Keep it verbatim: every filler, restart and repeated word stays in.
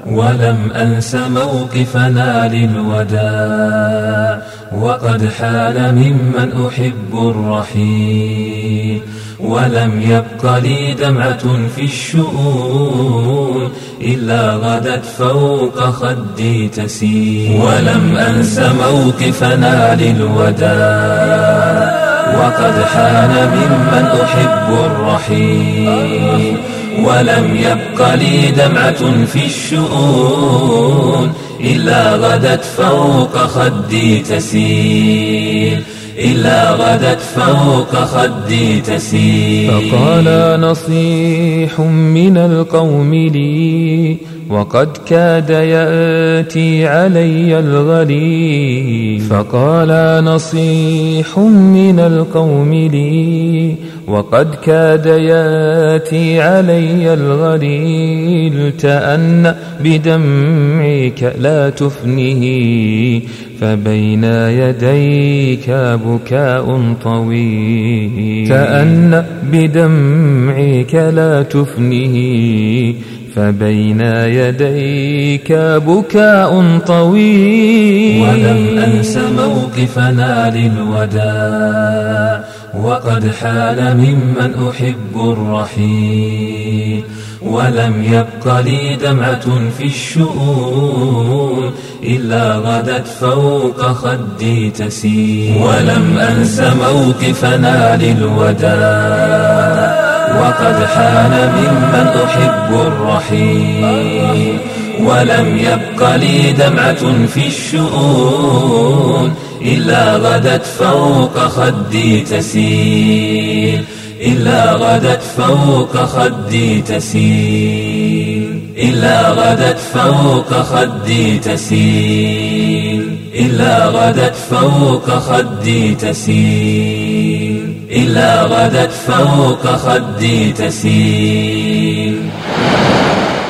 ولم أنس موقفنا للوداع، وقد حال ممن أحب الرحيل، ولم يبق لي دمعة في الشؤون إلا غدت فوق خدي تسيل. ولم أنس موقفنا للوداع، وقد حان ممن أحب الرحيل، ولم يبق لي دمعة في الشؤون إلا غدت فوق خدي تسيل، إلا غدت فوق خدي تسيل. فقال نصيح من القوم لي، وقد كاد يأتي علي الغليل. فقال نصيح من القوم لي، وقد كاد يأتي علي الغليل. تأنى بدمعك لا تفنه، فبين يديك بكاء طويل. تأنى بدمعك لا تفنه، فبين يديك بكاء طويل. ولم أنس موقفنا للوداع، وقد حال ممن أحب الرحيل، ولم يبق لي دمعة في الشؤون إلا غدت فوق خدي تسيل. ولم أنس موقفنا للوداع، وقد حان ممن أحب الرحيل، ولم يبق لي دمعة في الشؤون إلا غدت فوق خدي تسيل، إلا غدت فوق خدي تسيل، إلا غدت فوق خدي تسيل، إلا غدت فوق خدي تسيل، إلا غدت فوق خدي تسيل.